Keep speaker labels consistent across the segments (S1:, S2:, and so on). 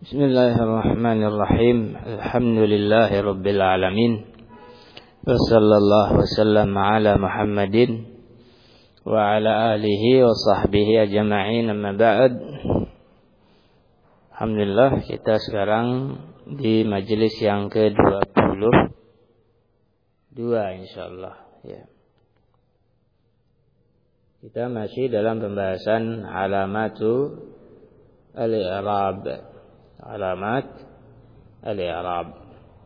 S1: Bismillahirrahmanirrahim. Alhamdulillahi rabbil alamin. Wa sallallahu wasallam ala Muhammadin wa ala alihi wa sahbihi ajma'in, amma ba'd. Alhamdulillah, kita sekarang di majelis yang ke-22 insyaallah ya. Kita masih dalam pembahasan alamatu al-i'rab. Alamat al-i'rab.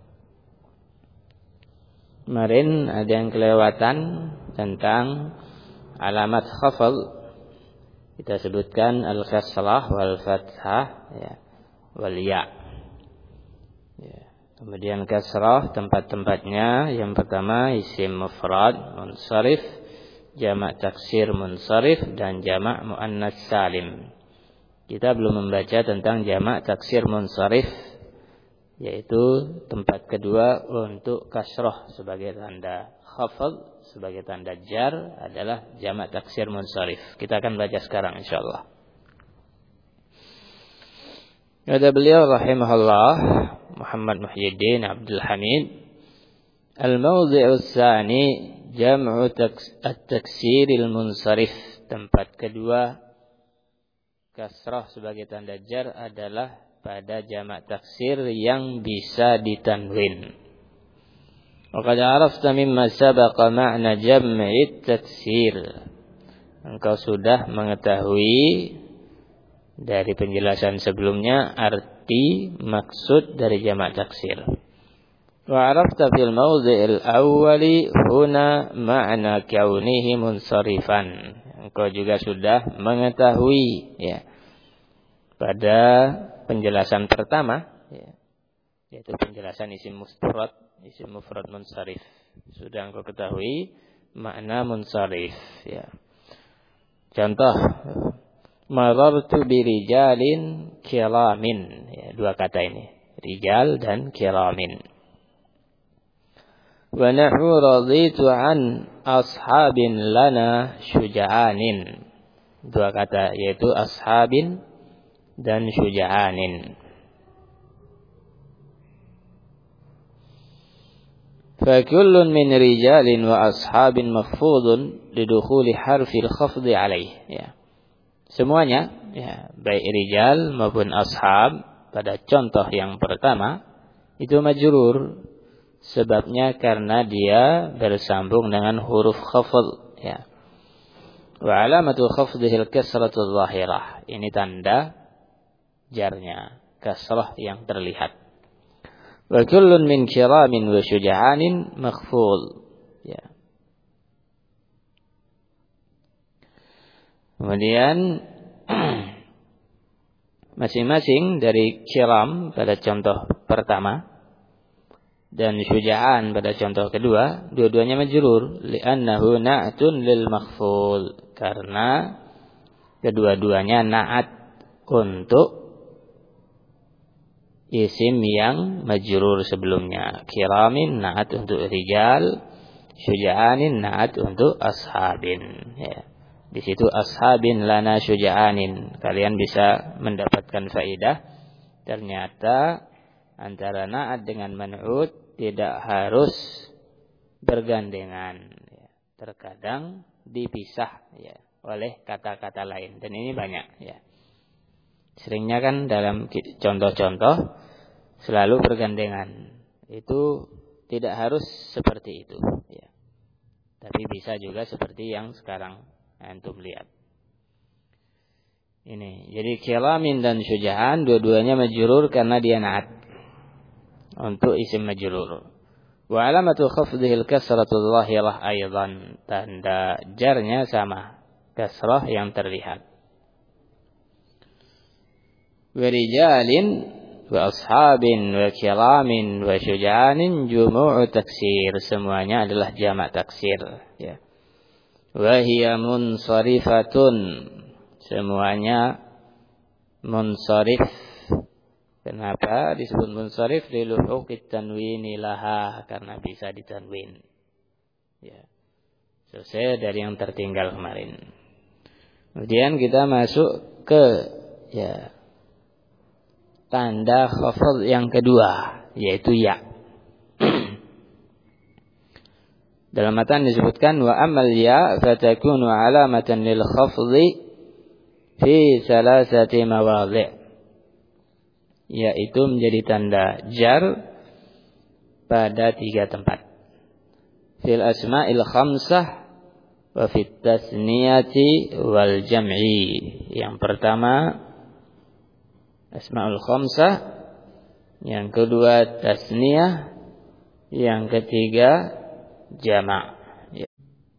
S1: Kemarin ada yang kelewatan tentang alamat khafd. Kita sebutkan al-kasrah wal fathah ya, wal ya. Kemudian kasrah tempat-tempatnya yang pertama isim mufrad munsharif, jamak taksir munsharif, dan jamak muannats salim. Kita belum membaca tentang jamak taksir munsharif, yaitu tempat kedua untuk kasrah sebagai tanda khafd, sebagai tanda jar adalah jamak taksir munsharif. Kita akan baca sekarang insyaallah. Kata beliau rahimahullah Muhammad Muhyiddin Abdul Hamid, al-mawdhi'u tsani jam'u at-taksir al-munsharif. Tempat kedua kasrah sebagai tanda jar adalah pada jamak taksir yang bisa ditanwin. Wa qad 'arafta mimma sabaqa ma'na jam'i taksir. Engkau sudah mengetahui dari penjelasan sebelumnya arti maksud dari jamak taksir. Wa 'arafta fil mawdhi'il awwali huna ma'na kaunihi munsharifan. Engkau juga sudah mengetahui ya pada penjelasan pertama ya, yaitu penjelasan isim mufrad munsharif. Sudah engkau ketahui makna munsharif ya. Contoh, marartu birijalin kiramin ya, dua kata ini, rijal dan kiramin. Wa nahu raditu an ashabin lana syuja'anin. Dua kata yaitu ashabin dan syuja'anin. Fa kullun min rijalin wa ashabin makhfudun lidukhuli harfil khafdi alaih ya. Semuanya ya, baik rijal maupun ashab pada contoh yang pertama itu majrur. Sebabnya karena dia bersambung dengan huruf khafd ya. Wa alamatu khafdihil kasratul zahirah. Ini tanda jarnya, kasrah yang terlihat. Wa kullun min kiramin wa syuja'anin makhfud ya. Kemudian masing-masing dari kiram pada contoh pertama dan syuja'an pada contoh kedua, dua-duanya majrur li'annahu na'tun lil makhful, karena kedua-duanya na'at untuk isim yang majrur sebelumnya. Kiramin na'at untuk rijal, syuja'anin na'at untuk ashabin ya. Di situ ashabin lana syuja'anin, kalian bisa mendapatkan faedah ternyata antara na'at dengan man'ut tidak harus bergandengan ya. Terkadang dipisah ya oleh kata-kata lain, dan ini banyak ya. Seringnya kan dalam contoh-contoh selalu bergandengan. Itu tidak harus seperti itu ya. Tapi bisa juga seperti yang sekarang antum lihat. Ini jadi kiramin dan syuja'an dua-duanya majrur karena dia na'at untuk isim majrur. Wa alamatu khafdihil kasratul zahirah aidan. Tanda jarnya sama, kasrah yang terlihat. Wa rijalin wa ashabin wa kiramin wa syuja'anin jumu'u taksir. Semuanya adalah jamak taksir ya. Wa hiya munsarifatun. Semuanya munsharif. Kenapa disebut munsharif? Liluhuqit tanwini laha, karena bisa ditanwin. Ya. Selesai dari yang tertinggal kemarin. Kemudian kita masuk ke ya tanda khafd yang kedua, yaitu ya. Dalam matan disebutkan wa amal ya fatakunu alamatan lil khafdhi fi salasati mawadhi'. Yaitu menjadi tanda jar pada 3 tempat. Fil asma'il khamsah wa fit tasniyati wal jam'i. Yang pertama asma'ul khamsah, yang kedua tasniyah, yang ketiga jama'. Ya.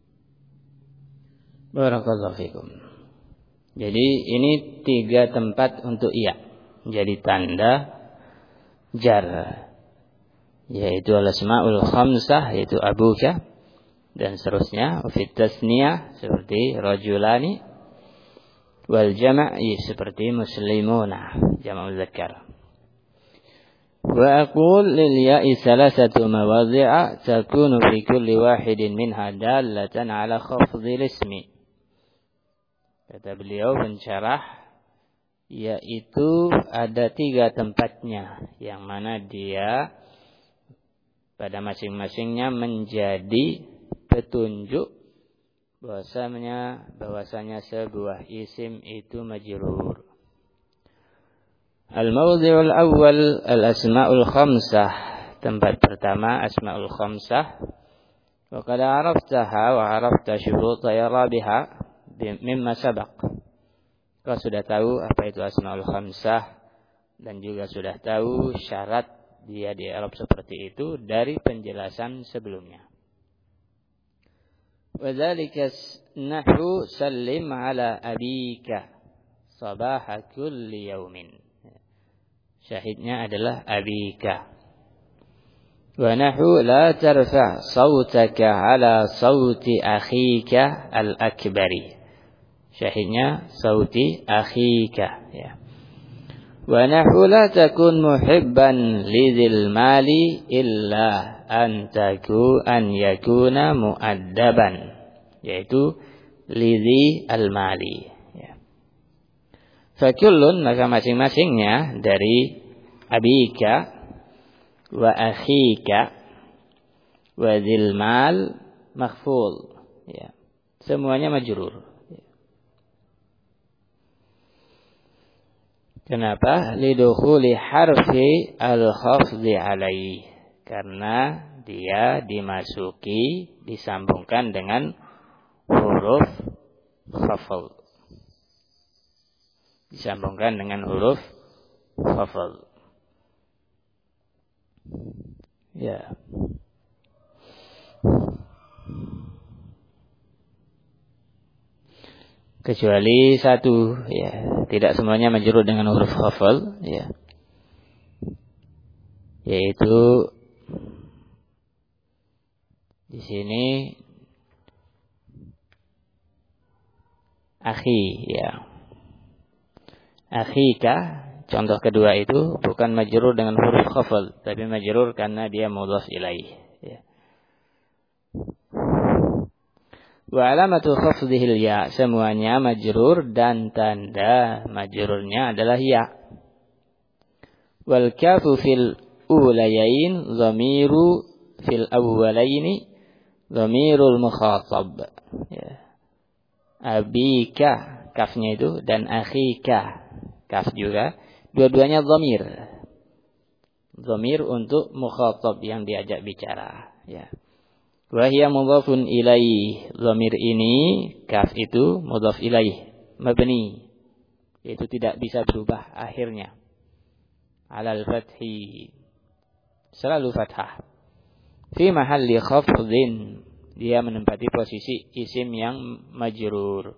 S1: Barakallahu fikum. Jadi ini 3 tempat untuk iya jadi tanda jar, yaitu al-asma'ul khamsah, yaitu abuka dan seterusnya. Fit tasniyah seperti rajulani, wal jama' seperti muslimuna, jama' muzakkar. Wa aqul lil ya'i salasatu mawadhi'a takunu fi kulli wahidin minha dallatan ala khafdhil ismi. Kata beliau pensyarah, yaitu ada 3 tempatnya yang mana dia pada masing-masingnya menjadi petunjuk bahwasanya sebuah isim itu majrur. Al-mawdhi'ul awwal al-asma'ul khamsah. Tempat pertama asma'ul khamsah. Wa qad 'araftaha wa 'arafta syurut i'rabiha mimma sabaq. Kau sudah tahu apa itu asma'ul khamsah dan juga sudah tahu syarat dia di i'rab seperti itu dari penjelasan sebelumnya. Wa dzalika nahwu sallim 'ala abika sabaha kulli yaumin. Syahidnya adalah abika. Wa nahu la tarfa' sawtaka ala sawti akhika al-akbari. Syahidnya sawti akhika, ya. Wa nahu la takun muhibban lidzil mali illa an yakuna muaddaban, yaitu lidzi al-mali. Fakullun, maka masing-masingnya dari abika wa akhika wa dzil mal makhful, ya. Semuanya majrur. Kenapa? Lidukhuli harfi al-khafdhi alaihi, karena dia dimasuki, disambungkan dengan huruf khafd. Disambungkan dengan huruf khafd. Ya. Kecuali satu, ya, tidak semuanya majrur dengan huruf khafd, ya. Yaitu di sini akhi, ya. Akhika, contoh kedua itu bukan majrur dengan huruf khafd, tapi majrur karena dia mudhaf ilaih, ya. Wa alamatu khafdhil ya, semuanya majrur dan tanda majrurnya adalah ya. Wal kafu fil ulayain dhamiru fil awwalaini dhamirul mukhatab, ya. Abika, kafnya itu, dan akhika, kaf juga, dua-duanya dhamir. Dhamir untuk mukhatab yang diajak bicara, ya. Wa hiya mudhafun ilaih. Dhamir ini, kaf itu mudhaf ilaih, mabni, yaitu tidak bisa berubah akhirnya. Alal fathi, selalu fathah. Fi mahalli khafdhin, dia menempati posisi isim yang majrur.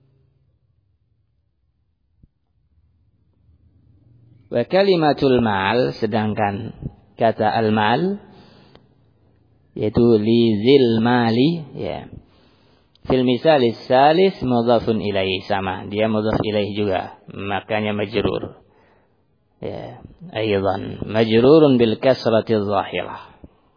S1: Wa kalimatul mal, sedangkan kata al-mal yaitu li zil mali, ya. Fil misalis salis mudhafun ilaih, sama, dia mudhaf ilaih juga, makanya majrur. Ya, aidan majrurun bil kasrati dhahirah.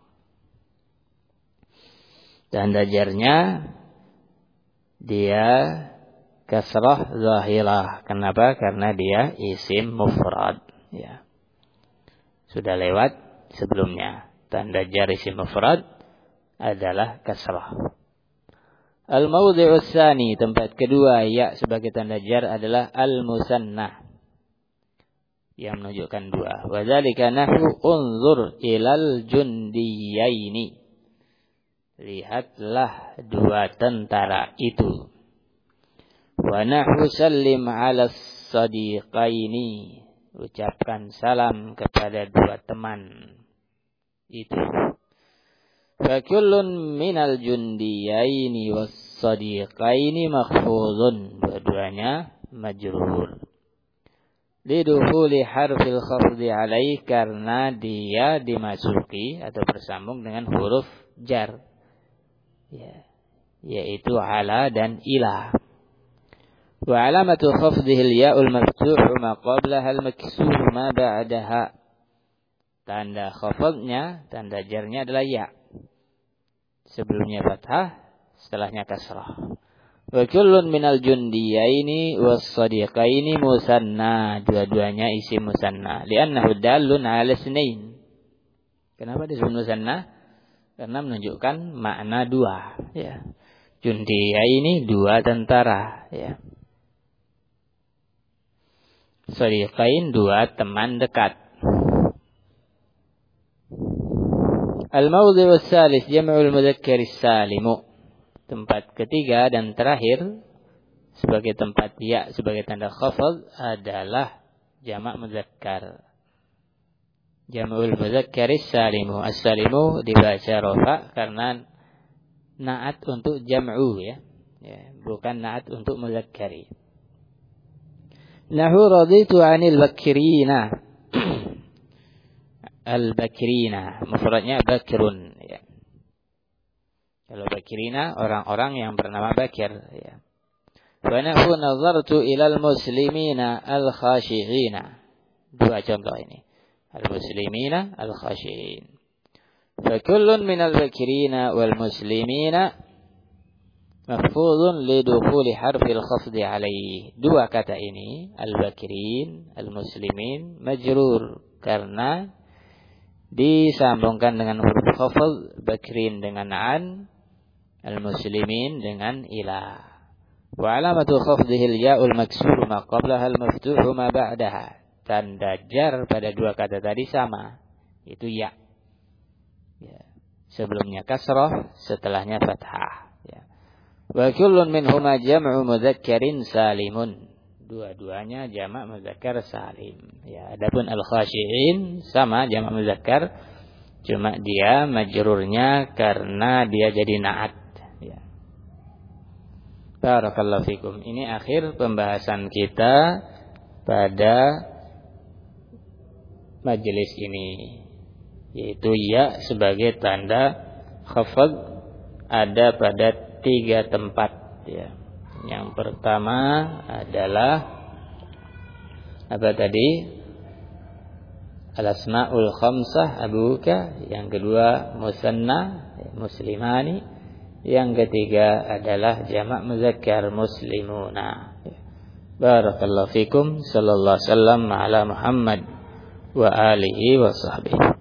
S1: Tanda jarnya dia kasrah zahirah. Kenapa? Karena dia isim mufrad, ya. Sudah lewat sebelumnya. Tanda jar isim mufrad adalah kasrah. Al-mawdhi'us tsani, tempat kedua ya sebagai tanda jar adalah al-musanna, yang menunjukkan dua. Wa dzalika nahwu unzur ilal jundiyaini. Lihatlah dua tentara itu. Wa nahwu sallim 'alas sadiqaini. Ucapkan salam kepada dua teman itu. Fa kullun minal jundiyaini was sadiqaini makhfuzun. Dua-duanya majrur. Lidukhuli harfil khafdi alaih, karena dia dimasuki atau bersambung dengan huruf jar, ya, yaitu ala dan ila. Wa alamatu khafdihil ya'ul maftuhu ma qablaha al-maksur ma ba'daha. Tanda khafdnya, tanda jarnya adalah ya. Sebelumnya fathah, setelahnya kasrah. Wa kullun minal jundiyaini was sadiqaini musanna. Dua-duanya isim musanna. Li'annahu dallun 'ala isnain. Kenapa disebut musanna? Karena menunjukkan makna dua, ya. Jundiyaini dua tentara, ya. Sadiqain dua teman dekat. Al-mawdhi'us tsalits jam'ul mudzakkaris salimu. Tempat ketiga dan terakhir sebagai tempat ya sebagai tanda khafd adalah jamak mudzakkar. Jam'ul mudzakkaris salimu. As-salimu dibaca rafa karena naat untuk jam'u, ya. Ya, bukan naat untuk mudzakkari. Nahu raditu 'anil bakrina. Al-bakrina mufradnya bakrun, ya. Kalau bakrina orang-orang yang bernama Bakir, ya. Wa nahu nazartu ilal muslimina al-khashi'ina. Dua contoh ini. Al-muslimina al-khashi'in. Fa kullun minal bakrina wal muslimina mahfuzun lidukhuli harfil khafdi alaihi. Dua kata ini, al-bakrin, al-muslimin, majrur karena disambungkan dengan huruf khafd, bakrin dengan an, al-muslimin dengan ila. Wa alamatu khafdihil ya'ul maksur ma qablaha al-maftuhu ma ba'daha. Tanda jar pada dua kata tadi sama, itu ya. Ya. Sebelumnya kasrah, setelahnya fathah, ya. Wa kullun minhuma jam'u mudzakkarin salimun. Dua-duanya jamak muzakkar salim. Ya, adapun al-khashi'in sama jamak muzakkar, cuma dia majrurnya karena dia jadi naat. Ya. Barakallahu fikum. Ini akhir pembahasan kita pada majelis ini, yaitu ya sebagai tanda khafd ada pada 3 tempat, ya. Yang pertama adalah apa tadi? Al-asma'ul khamsah abuka. Yang kedua musanna muslimani. Yang ketiga adalah jamak muzakkar muslimuna. Barakallahu fikum. Sallallahu alaihi wasallam ala Muhammad wa alihi wa sahbihi.